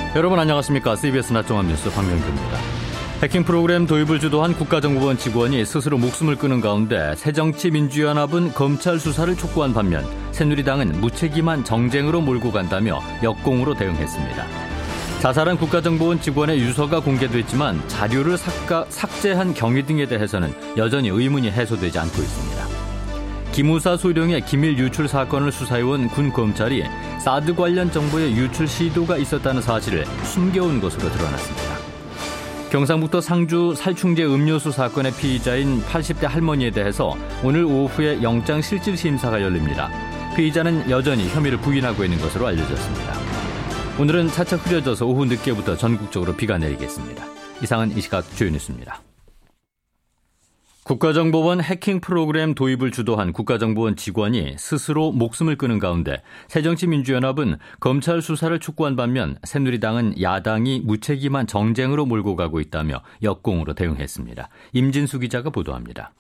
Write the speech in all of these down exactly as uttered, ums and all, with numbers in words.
여러분 안녕하십니까? 씨비에스 낮종합뉴스 박명규입니다. 해킹 프로그램 도입을 주도한 국가정보원 직원이 스스로 목숨을 끊은 가운데 새정치민주연합은 검찰 수사를 촉구한 반면 새누리당은 무책임한 정쟁으로 몰고 간다며 역공으로 대응했습니다. 자살한 국가정보원 직원의 유서가 공개됐지만 자료를 삭가, 삭제한 경위 등에 대해서는 여전히 의문이 해소되지 않고 있습니다. 기무사 소령의 기밀 유출 사건을 수사해온 군 검찰이 사드 관련 정보의 유출 시도가 있었다는 사실을 숨겨온 것으로 드러났습니다. 경상북도 상주 살충제 음료수 사건의 피의자인 팔십 대 할머니에 대해서 오늘 오후에 영장실질심사가 열립니다. 피의자는 여전히 혐의를 부인하고 있는 것으로 알려졌습니다. 오늘은 차차 흐려져서 오후 늦게부터 전국적으로 비가 내리겠습니다. 이상은 이 시각 주요 뉴스입니다. 국가정보원 해킹 프로그램 도입을 주도한 국가정보원 직원이 스스로 목숨을 끊은 가운데 새정치민주연합은 검찰 수사를 촉구한 반면 새누리당은 야당이 무책임한 정쟁으로 몰고 가고 있다며 역공으로 대응했습니다. 임진수 기자가 보도합니다.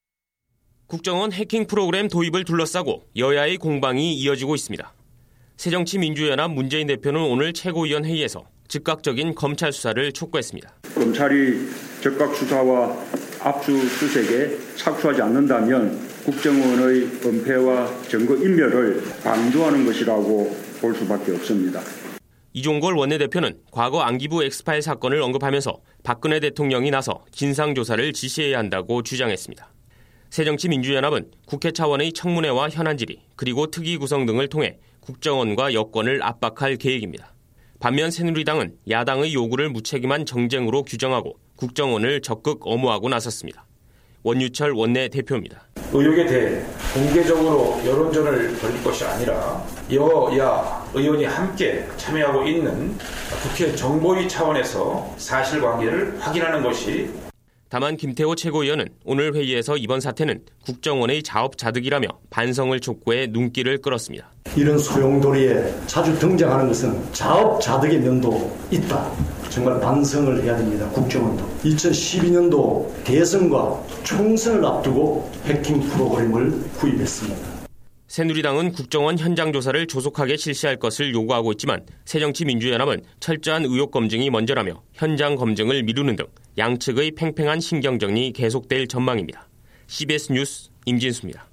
국정원 해킹 프로그램 도입을 둘러싸고 여야의 공방이 이어지고 있습니다. 새정치민주연합 문재인 대표는 오늘 최고위원회의에서 즉각적인 검찰 수사를 촉구했습니다. 검찰이 즉각 수사와 압수수색에 착수하지 않는다면 국정원의 은폐와 증거 인멸을 방조하는 것이라고 볼 수밖에 없습니다. 이종걸 원내대표는 과거 안기부 엑스파일 사건을 언급하면서 박근혜 대통령이 나서 진상조사를 지시해야 한다고 주장했습니다. 새정치민주연합은 국회 차원의 청문회와 현안질의 그리고 특위 구성 등을 통해 국정원과 여권을 압박할 계획입니다. 반면 새누리당은 야당의 요구를 무책임한 정쟁으로 규정하고 국정원을 적극 엄호하고 나섰습니다. 원유철 원내대표입니다. 의혹에 대해 공개적으로 여론전을 벌일 것이 아니라 여야 의원이 함께 참여하고 있는 국회 정보위 차원에서 사실관계를 확인하는 것이. 다만 김태호 최고위원은 오늘 회의에서 이번 사태는 국정원의 자업자득이라며 반성을 촉구해 눈길을 끌었습니다. 이런 소용돌이에 자주 등장하는 것은 자업자득의 면도 있다. 정말 반성을 해야 됩니다. 국정원도. 이천십이 년도 대선과 총선을 앞두고 해킹 프로그램을 구입했습니다. 새누리당은 국정원 현장 조사를 조속하게 실시할 것을 요구하고 있지만 새정치민주연합은 철저한 의혹 검증이 먼저라며 현장 검증을 미루는 등 양측의 팽팽한 신경전이 계속될 전망입니다. 씨비에스 뉴스 임진수입니다.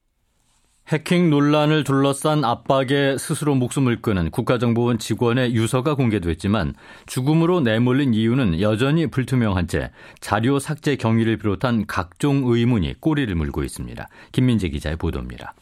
해킹 논란을 둘러싼 압박에 스스로 목숨을 끊은 국가정보원 직원의 유서가 공개됐지만 죽음으로 내몰린 이유는 여전히 불투명한 채 자료 삭제 경위를 비롯한 각종 의문이 꼬리를 물고 있습니다. 김민재 기자의 보도입니다.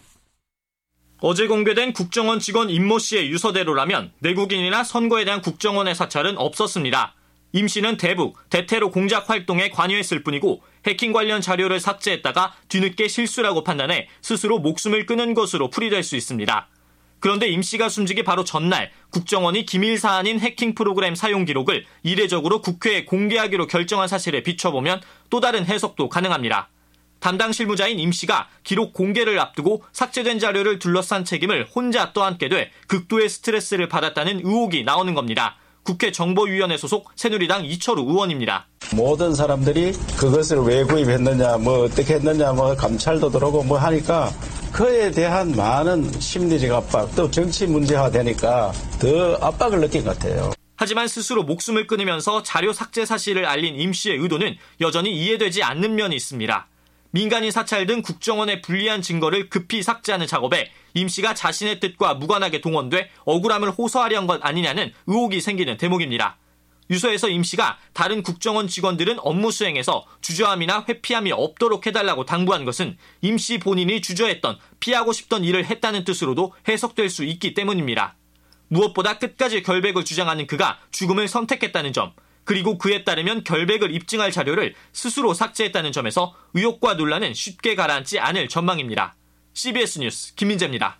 어제 공개된 국정원 직원 임모 씨의 유서대로라면 내국인이나 선거에 대한 국정원의 사찰은 없었습니다. 임 씨는 대북, 대테러 공작 활동에 관여했을 뿐이고 해킹 관련 자료를 삭제했다가 뒤늦게 실수라고 판단해 스스로 목숨을 끊은 것으로 풀이될 수 있습니다. 그런데 임 씨가 숨지기 바로 전날 국정원이 기밀 사안인 해킹 프로그램 사용 기록을 이례적으로 국회에 공개하기로 결정한 사실에 비춰보면 또 다른 해석도 가능합니다. 담당 실무자인 임 씨가 기록 공개를 앞두고 삭제된 자료를 둘러싼 책임을 혼자 떠안게 돼 극도의 스트레스를 받았다는 의혹이 나오는 겁니다. 국회 정보위원회 소속 새누리당 이철우 의원입니다. 모든 사람들이 그것을 왜 구입했느냐, 뭐 어떻게 했느냐, 뭐 감찰도 들어오고 뭐 하니까 그에 대한 많은 심리적 압박, 또 정치 문제화 되니까 더 압박을 느낀 것 같아요. 하지만 스스로 목숨을 끊으면서 자료 삭제 사실을 알린 임 씨의 의도는 여전히 이해되지 않는 면이 있습니다. 민간인 사찰 등 국정원의 불리한 증거를 급히 삭제하는 작업에 임 씨가 자신의 뜻과 무관하게 동원돼 억울함을 호소하려는 것 아니냐는 의혹이 생기는 대목입니다. 유서에서 임 씨가 다른 국정원 직원들은 업무 수행에서 주저함이나 회피함이 없도록 해달라고 당부한 것은 임 씨 본인이 주저했던 피하고 싶던 일을 했다는 뜻으로도 해석될 수 있기 때문입니다. 무엇보다 끝까지 결백을 주장하는 그가 죽음을 선택했다는 점, 그리고 그에 따르면 결백을 입증할 자료를 스스로 삭제했다는 점에서 의혹과 논란은 쉽게 가라앉지 않을 전망입니다. 씨비에스 뉴스 김민재입니다.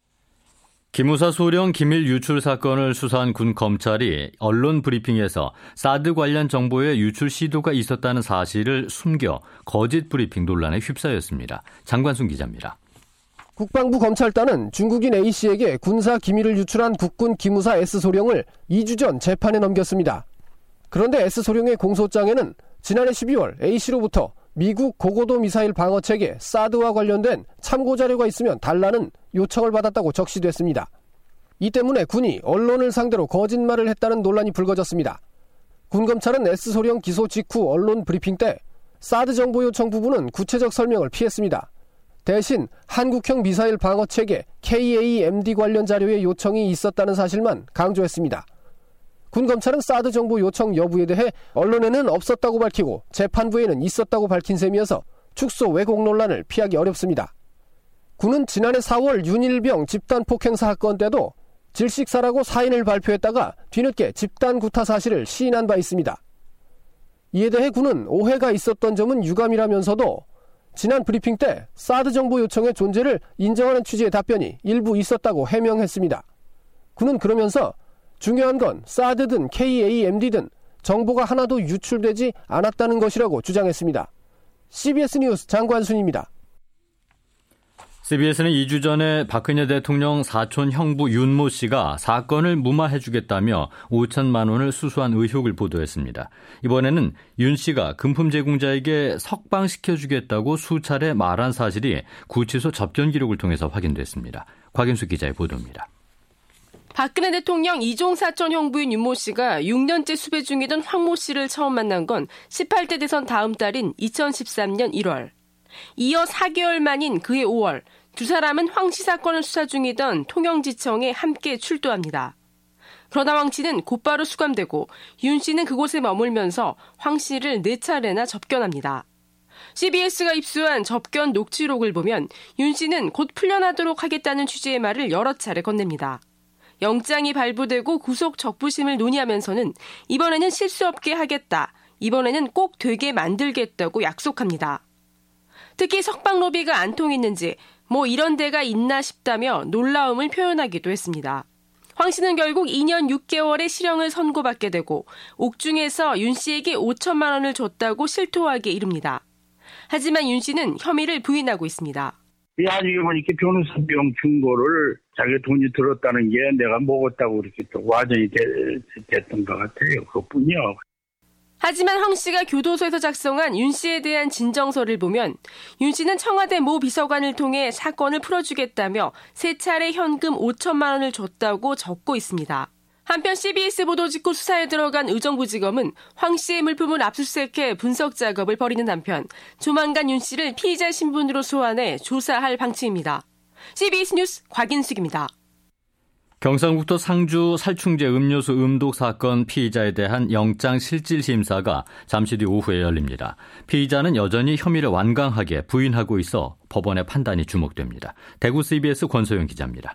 기무사 소령 기밀 유출 사건을 수사한 군 검찰이 언론 브리핑에서 사드 관련 정보의 유출 시도가 있었다는 사실을 숨겨 거짓 브리핑 논란에 휩싸였습니다. 장관순 기자입니다. 국방부 검찰단은 중국인 A씨에게 군사 기밀을 유출한 국군 기무사 S소령을 이 주 전 재판에 넘겼습니다. 그런데 S소령의 공소장에는 지난해 십이월 A씨로부터 미국 고고도 미사일 방어체계 사드와 관련된 참고 자료가 있으면 달라는 요청을 받았다고 적시됐습니다. 이 때문에 군이 언론을 상대로 거짓말을 했다는 논란이 불거졌습니다. 군검찰은 S소령 기소 직후 언론 브리핑 때 사드 정보 요청 부분은 구체적 설명을 피했습니다. 대신 한국형 미사일 방어체계 케이에이엠디 관련 자료의 요청이 있었다는 사실만 강조했습니다. 군검찰은 사드 정보 요청 여부에 대해 언론에는 없었다고 밝히고 재판부에는 있었다고 밝힌 셈이어서 축소 왜곡 논란을 피하기 어렵습니다. 군은 지난해 사월 윤일병 집단 폭행 사건 때도 질식사라고 사인을 발표했다가 뒤늦게 집단 구타 사실을 시인한 바 있습니다. 이에 대해 군은 오해가 있었던 점은 유감이라면서도 지난 브리핑 때 사드 정보 요청의 존재를 인정하는 취지의 답변이 일부 있었다고 해명했습니다. 군은 그러면서 중요한 건 사드든 케이에이엠디든 정보가 하나도 유출되지 않았다는 것이라고 주장했습니다. 씨비에스 뉴스 장관순입니다. 씨비에스는 이 주 전에 박근혜 대통령 사촌 형부 윤모 씨가 사건을 무마해주겠다며 오천만 원을 수수한 의혹을 보도했습니다. 이번에는 윤 씨가 금품 제공자에게 석방시켜주겠다고 수차례 말한 사실이 구치소 접견 기록을 통해서 확인됐습니다. 곽인수 기자의 보도입니다. 박근혜 대통령 이종 사촌 형부인 윤모 씨가 육 년째 수배 중이던 황모 씨를 처음 만난 건 십팔 대 대선 다음 달인 이천십삼 년 일월. 이어 사 개월 만인 그해 오월, 두 사람은 황 씨 사건을 수사 중이던 통영지청에 함께 출두합니다. 그러다 황 씨는 곧바로 수감되고 윤 씨는 그곳에 머물면서 황 씨를 네 차례나 접견합니다. 씨비에스가 입수한 접견 녹취록을 보면 윤 씨는 곧 풀려나도록 하겠다는 취지의 말을 여러 차례 건넵니다. 영장이 발부되고 구속 적부심을 논의하면서는 이번에는 실수 없게 하겠다, 이번에는 꼭 되게 만들겠다고 약속합니다. 특히 석방 로비가 안 통했는지 뭐 이런 데가 있나 싶다며 놀라움을 표현하기도 했습니다. 황 씨는 결국 이 년 육 개월의 실형을 선고받게 되고 옥중에서 윤 씨에게 오천만 원을 줬다고 실토하게 이릅니다. 하지만 윤 씨는 혐의를 부인하고 있습니다. 나중에 보니까 변호사 비용 준 거를 자기 돈이 들었다는 게 내가 먹었다고 이렇게 또 와전이 됐던 것 같아요. 그것뿐이요. 하지만 황 씨가 교도소에서 작성한 윤 씨에 대한 진정서를 보면 윤 씨는 청와대 모 비서관을 통해 사건을 풀어주겠다며 세 차례 현금 오천만 원을 줬다고 적고 있습니다. 한편 씨비에스 보도 직후 수사에 들어간 의정부지검은 황 씨의 물품을 압수수색해 분석 작업을 벌이는 한편 조만간 윤 씨를 피의자 신분으로 소환해 조사할 방침입니다. 씨비에스 뉴스 곽인숙입니다. 경상북도 상주 살충제 음료수 음독 사건 피의자에 대한 영장 실질 심사가 잠시 뒤 오후에 열립니다. 피의자는 여전히 혐의를 완강하게 부인하고 있어 법원의 판단이 주목됩니다. 대구 씨비에스 권소영 기자입니다.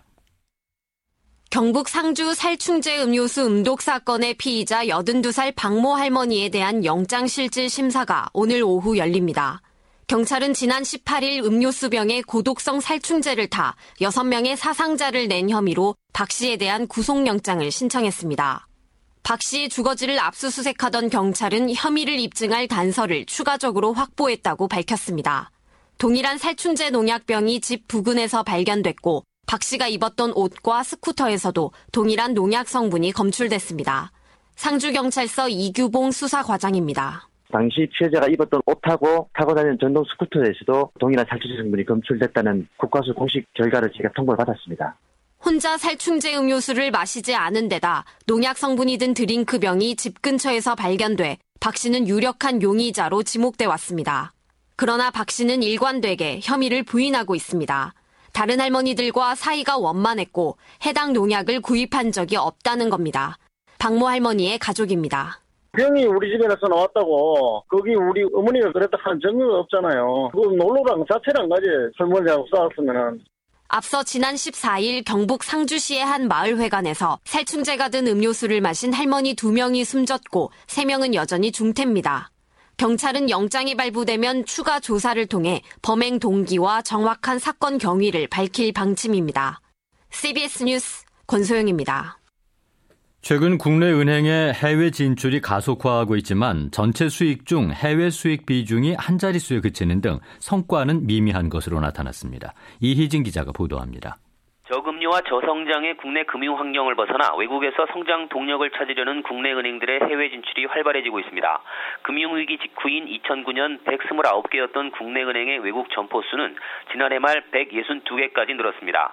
경북 상주 살충제 음료수 음독 사건의 피의자 여든두 살 박모 할머니에 대한 영장 실질 심사가 오늘 오후 열립니다. 경찰은 지난 십팔 일 음료수병에 고독성 살충제를 타 여섯 명의 사상자를 낸 혐의로 박 씨에 대한 구속영장을 신청했습니다. 박 씨의 주거지를 압수수색하던 경찰은 혐의를 입증할 단서를 추가적으로 확보했다고 밝혔습니다. 동일한 살충제 농약병이 집 부근에서 발견됐고 박 씨가 입었던 옷과 스쿠터에서도 동일한 농약 성분이 검출됐습니다. 상주경찰서 이규봉 수사과장입니다. 당시 피해자가 입었던 옷하고 타고 다니는 전동 스쿠터에서도 동일한 살충제 성분이 검출됐다는 국과수 공식 결과를 제가 통보를 받았습니다. 혼자 살충제 음료수를 마시지 않은 데다 농약 성분이 든 드링크병이 집 근처에서 발견돼 박 씨는 유력한 용의자로 지목돼 왔습니다. 그러나 박 씨는 일관되게 혐의를 부인하고 있습니다. 다른 할머니들과 사이가 원만했고 해당 농약을 구입한 적이 없다는 겁니다. 박모 할머니의 가족입니다. 병이 우리 집에서 나왔다고 거기 우리 어머니가 그랬다 하는 증거가 없잖아요. 그거 놀러랑 자체랑 가지 설문하고 싸웠으면은. 앞서 지난 십사 일 경북 상주시의 한 마을회관에서 살충제가 든 음료수를 마신 할머니 두 명이 숨졌고 세 명은 여전히 중태입니다. 경찰은 영장이 발부되면 추가 조사를 통해 범행 동기와 정확한 사건 경위를 밝힐 방침입니다. 씨비에스 뉴스 권소영입니다. 최근 국내 은행의 해외 진출이 가속화하고 있지만 전체 수익 중 해외 수익 비중이 한 자릿수에 그치는 등 성과는 미미한 것으로 나타났습니다. 이희진 기자가 보도합니다. 저금리와 저성장의 국내 금융 환경을 벗어나 외국에서 성장 동력을 찾으려는 국내 은행들의 해외 진출이 활발해지고 있습니다. 금융위기 직후인 이천구 년 백이십구 개였던 국내 은행의 외국 점포 수는 지난해 말 백육십이 개까지 늘었습니다.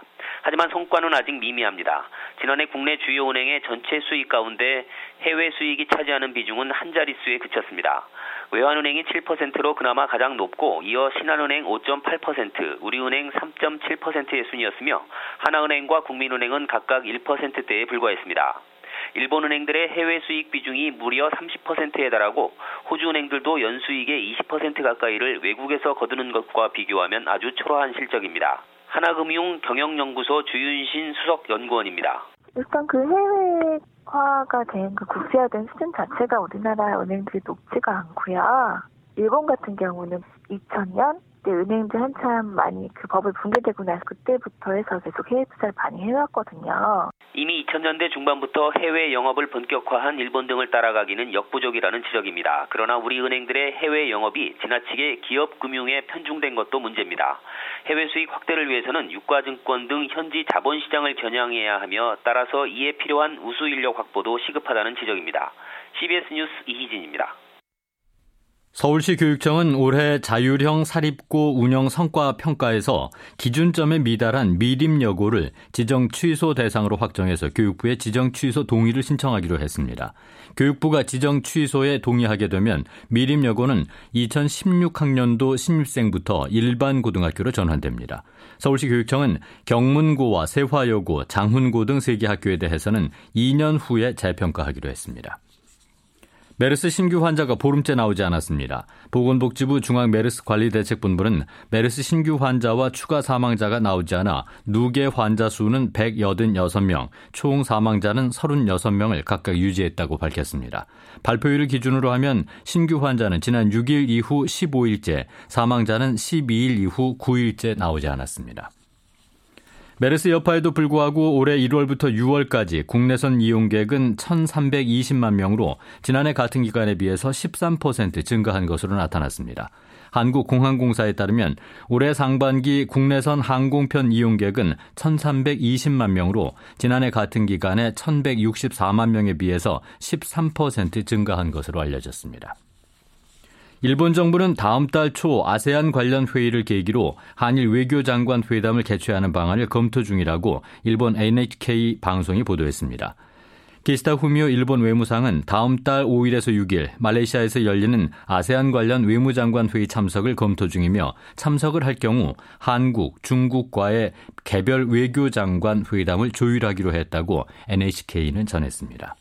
하지만 성과는 아직 미미합니다. 지난해 국내 주요 은행의 전체 수익 가운데 해외 수익이 차지하는 비중은 한 자릿수에 그쳤습니다. 외환은행이 칠 퍼센트로 그나마 가장 높고 이어 신한은행 오 점 팔 퍼센트, 우리은행 삼 점 칠 퍼센트의 순이었으며 하나은행과 국민은행은 각각 일 퍼센트대에 불과했습니다. 일본 은행들의 해외 수익 비중이 무려 삼십 퍼센트에 달하고 호주 은행들도 연수익의 이십 퍼센트 가까이를 외국에서 거두는 것과 비교하면 아주 초라한 실적입니다. 하나금융 경영연구소 주윤신 수석 연구원입니다. 일단 그 해외화가 된 그 국제화된 수준 자체가 우리나라 은행들이 높지가 않고요. 일본 같은 경우는 이천 년 때 은행들 한참 많이 그 법을 붕괴되고 나서 그때부터 해서 계속 해외 투자를 많이 해왔거든요. 이미 이천 년대 중반부터 해외 영업을 본격화한 일본 등을 따라가기는 역부족이라는 지적입니다. 그러나 우리 은행들의 해외 영업이 지나치게 기업 금융에 편중된 것도 문제입니다. 해외 수익 확대를 위해서는 유가증권 등 현지 자본시장을 겨냥해야 하며 따라서 이에 필요한 우수 인력 확보도 시급하다는 지적입니다. 씨비에스 뉴스 이희진입니다. 서울시 교육청은 올해 자율형 사립고 운영 성과 평가에서 기준점에 미달한 미림여고를 지정 취소 대상으로 확정해서 교육부에 지정 취소 동의를 신청하기로 했습니다. 교육부가 지정 취소에 동의하게 되면 미림여고는 이천십육 학년도 신입생부터 일반 고등학교로 전환됩니다. 서울시 교육청은 경문고와 세화여고, 장훈고 등 세 개 학교에 대해서는 이 년 후에 재평가하기로 했습니다. 메르스 신규 환자가 보름째 나오지 않았습니다. 보건복지부 중앙메르스관리대책본부는 메르스 신규 환자와 추가 사망자가 나오지 않아 누계 환자 수는 백팔십육 명, 총 사망자는 삼십육 명을 각각 유지했다고 밝혔습니다. 발표일을 기준으로 하면 신규 환자는 지난 육 일 이후 십오 일째, 사망자는 십이 일 이후 구 일째 나오지 않았습니다. 메르스 여파에도 불구하고 올해 일월부터 유월까지 국내선 이용객은 천삼백이십만 명으로 지난해 같은 기간에 비해서 십삼 퍼센트 증가한 것으로 나타났습니다. 한국공항공사에 따르면 올해 상반기 국내선 항공편 이용객은 천삼백이십만 명으로 지난해 같은 기간에 천백육십사만 명에 비해서 십삼 퍼센트 증가한 것으로 알려졌습니다. 일본 정부는 다음 달 초 아세안 관련 회의를 계기로 한일 외교장관 회담을 개최하는 방안을 검토 중이라고 일본 엔에이치케이 방송이 보도했습니다. 기시다 후미오 일본 외무상은 다음 달 오 일에서 육 일 말레이시아에서 열리는 아세안 관련 외무장관 회의 참석을 검토 중이며 참석을 할 경우 한국, 중국과의 개별 외교장관 회담을 조율하기로 했다고 엔에이치케이는 전했습니다.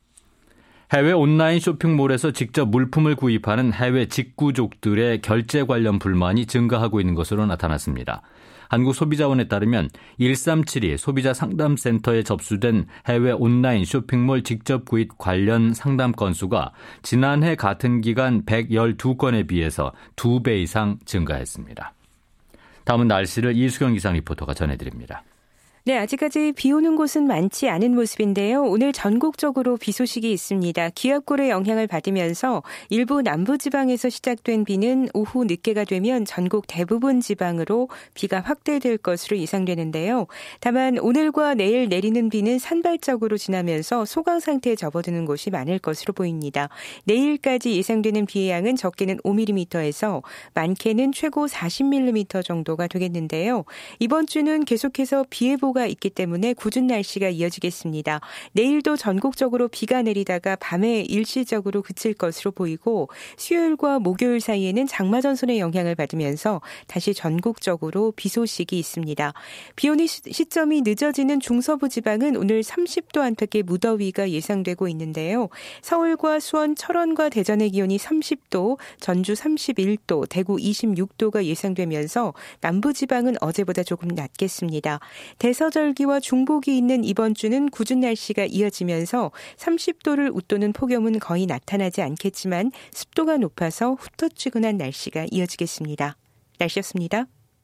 해외 온라인 쇼핑몰에서 직접 물품을 구입하는 해외 직구족들의 결제 관련 불만이 증가하고 있는 것으로 나타났습니다. 한국소비자원에 따르면 일삼칠이 소비자 상담센터에 접수된 해외 온라인 쇼핑몰 직접 구입 관련 상담 건수가 지난해 같은 기간 백십이 건에 비해서 두 배 이상 증가했습니다. 다음은 날씨를 이수경 기상 리포터가 전해드립니다. 네, 아직까지 비 오는 곳은 많지 않은 모습인데요. 오늘 전국적으로 비 소식이 있습니다. 기압골의 영향을 받으면서 일부 남부지방에서 시작된 비는 오후 늦게가 되면 전국 대부분 지방으로 비가 확대될 것으로 예상되는데요. 다만 오늘과 내일 내리는 비는 산발적으로 지나면서 소강 상태에 접어드는 곳이 많을 것으로 보입니다. 내일까지 예상되는 비의 양은 적게는 오 밀리미터에서 많게는 최고 사십 밀리미터 정도가 되겠는데요. 이번 주는 계속해서 비 예보가 있기 때문에 궂은 날씨가 이어지겠습니다. 내일도 전국적으로 비가 내리다가 밤에 일시적으로 그칠 것으로 보이고 수요일과 목요일 사이에는 장마전선의 영향을 받으면서 다시 전국적으로 비 소식이 있습니다. 비 오는 시점이 늦어지는 중서부 지방은 오늘 삼십 도 안팎의 무더위가 예상되고 있는데요. 서울과 수원, 철원과 대전의 기온이 삼십 도, 전주 삼십일 도, 대구 이십육 도가 예상되면서 남부 지방은 어제보다 조금 낮겠습니다. 대서 서절기와 중복이 있는 이번 주는 궂은 날씨가 이어지면서 삼십 도를 웃도는 폭염은 거의 나타나지 않겠지만 습도가 높아서 후텁지근한 날씨가 이어지겠습니다. 날씨였습니다.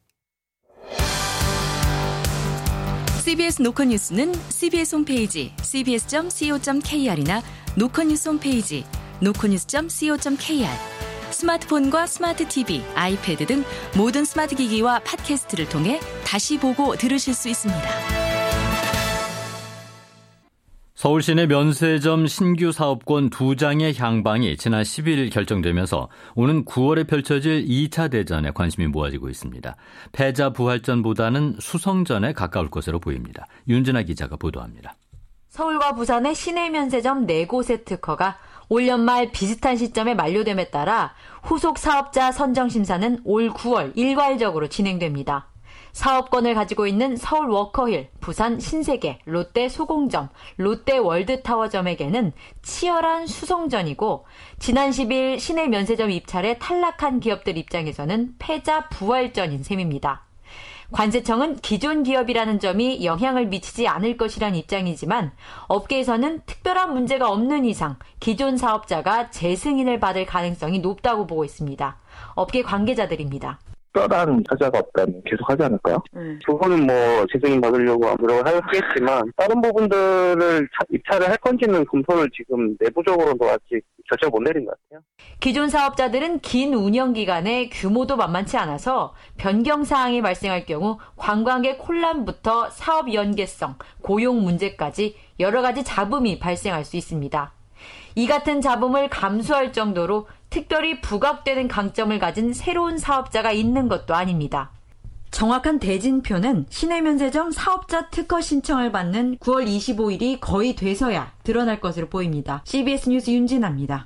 씨비에스 노컷뉴스는 씨비에스 홈페이지 씨비에스 점 씨오 점 케이알이나 노컷뉴스 홈페이지 노컷뉴스 점 씨오 점 케이알 스마트폰과 스마트 티비, 아이패드 등 모든 스마트 기기와 팟캐스트를 통해 다시 보고 들으실 수 있습니다. 서울 시내 면세점 신규 사업권 두 장의 향방이 지난 십일 일 결정되면서 오는 구월에 펼쳐질 이 차 대전에 관심이 모아지고 있습니다. 패자 부활전보다는 수성전에 가까울 것으로 보입니다. 윤진아 기자가 보도합니다. 서울과 부산의 시내 면세점 네 곳의 특허가 올 연말 비슷한 시점에 만료됨에 따라 후속 사업자 선정 심사는 올 구월 일괄적으로 진행됩니다. 사업권을 가지고 있는 서울 워커힐, 부산 신세계, 롯데 소공점, 롯데 월드타워점에게는 치열한 수성전이고 지난 십일 시내 면세점 입찰에 탈락한 기업들 입장에서는 패자 부활전인 셈입니다. 관세청은 기존 기업이라는 점이 영향을 미치지 않을 것이란 입장이지만 업계에서는 특별한 문제가 없는 이상 기존 사업자가 재승인을 받을 가능성이 높다고 보고 있습니다. 업계 관계자들입니다. 특별한 사자가 없다면 계속 하지 않을까요? 음. 그거는 뭐 재승인 받으려고 노력을 하겠지만 다른 부분들을 입찰을 할 건지는 검토를 지금 내부적으로도 아직 결정을 못 내린 것 같아요. 기존 사업자들은 긴 운영 기간에 규모도 만만치 않아서 변경 사항이 발생할 경우 관광객 혼란부터 사업 연계성, 고용 문제까지 여러 가지 잡음이 발생할 수 있습니다. 이 같은 잡음을 감수할 정도로 특별히 부각되는 강점을 가진 새로운 사업자가 있는 것도 아닙니다. 정확한 대진표는 시내면세점 사업자 특허 신청을 받는 구월 이십오일이 거의 돼서야 드러날 것으로 보입니다. 씨비에스 뉴스 윤진아입니다.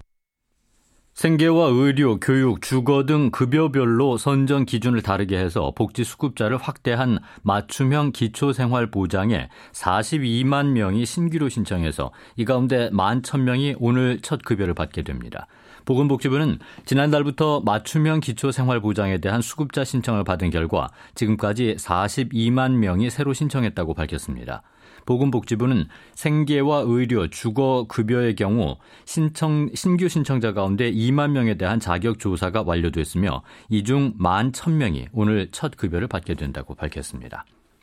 생계와 의료, 교육, 주거 등 급여별로 선정 기준을 다르게 해서 복지 수급자를 확대한 맞춤형 기초생활보장에 사십이만 명이 신규로 신청해서 이 가운데 만 천 명이 오늘 첫 급여를 받게 됩니다. 보건복지부는 지난달부터 맞춤형 기초생활보장에 대한 수급자 신청을 받은 결과 지금까지 사십이만 명이 새로 신청했다고 밝혔습니다. 보건복지부는 생계와 의료, 주거, 급여의 경우 신청, 신규 신청자 가운데 이만 명에 대한 자격조사가 완료됐으며 이 중 만 천 명이 오늘 첫 급여를 받게 된다고 밝혔습니다.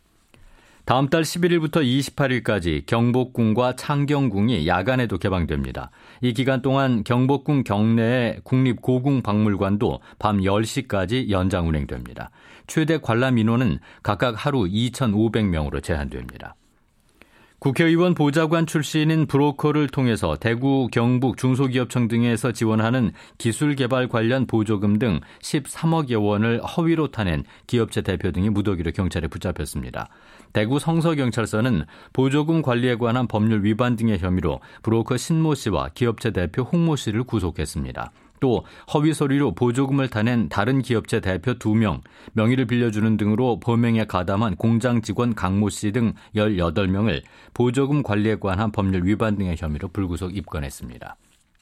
다음 달 십일 일부터 이십팔 일까지 경복궁과 창경궁이 야간에도 개방됩니다. 이 기간 동안 경복궁 경내의 국립고궁박물관도 밤 열 시까지 연장 운행됩니다. 최대 관람 인원은 각각 하루 이천오백 명으로 제한됩니다. 국회의원 보좌관 출신인 브로커를 통해서 대구, 경북, 중소기업청 등에서 지원하는 기술개발 관련 보조금 등 십삼억여 원을 허위로 타낸 기업체 대표 등이 무더기로 경찰에 붙잡혔습니다. 대구 성서경찰서는 보조금 관리에 관한 법률 위반 등의 혐의로 브로커 신모 씨와 기업체 대표 홍모 씨를 구속했습니다. 또 허위 서류로 보조금을 타낸 다른 기업체 대표 두 명, 명의를 빌려주는 등으로 범행에 가담한 공장 직원 강모 씨 등 열여덟 명을 보조금 관리에 관한 법률 위반 등의 혐의로 불구속 입건했습니다.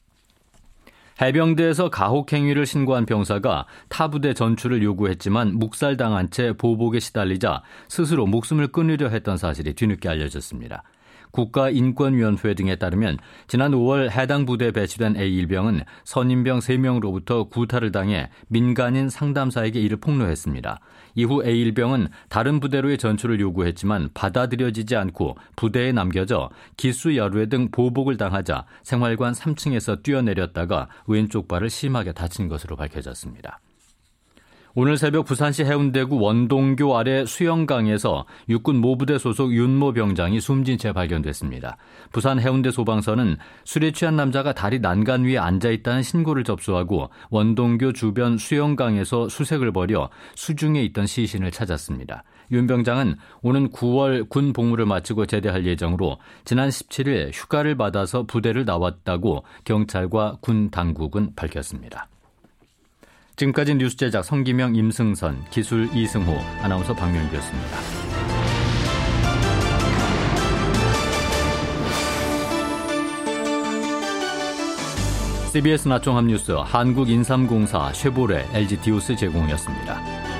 해병대에서 가혹행위를 신고한 병사가 타 부대 전출을 요구했지만 묵살당한 채 보복에 시달리자 스스로 목숨을 끊으려 했던 사실이 뒤늦게 알려졌습니다. 국가인권위원회 등에 따르면 지난 오월 해당 부대에 배치된 에이 일병은 선임병 세 명으로부터 구타를 당해 민간인 상담사에게 이를 폭로했습니다. 이후 에이 일병은 다른 부대로의 전출을 요구했지만 받아들여지지 않고 부대에 남겨져 기수 열외 등 보복을 당하자 생활관 삼 층에서 뛰어내렸다가 왼쪽 발을 심하게 다친 것으로 밝혀졌습니다. 오늘 새벽 부산시 해운대구 원동교 아래 수영강에서 육군 모부대 소속 윤모 병장이 숨진 채 발견됐습니다. 부산 해운대 소방서는 술에 취한 남자가 다리 난간 위에 앉아있다는 신고를 접수하고 원동교 주변 수영강에서 수색을 벌여 수중에 있던 시신을 찾았습니다. 윤 병장은 오는 구월 군 복무를 마치고 제대할 예정으로 지난 십칠 일 휴가를 받아서 부대를 나왔다고 경찰과 군 당국은 밝혔습니다. 지금까지 뉴스 제작 성기명, 임승선, 기술 이승호, 아나운서 박명규였습니다. 씨비에스 낮종합 뉴스 한국인삼공사, 쉐보레, 엘지디오스 제공이었습니다.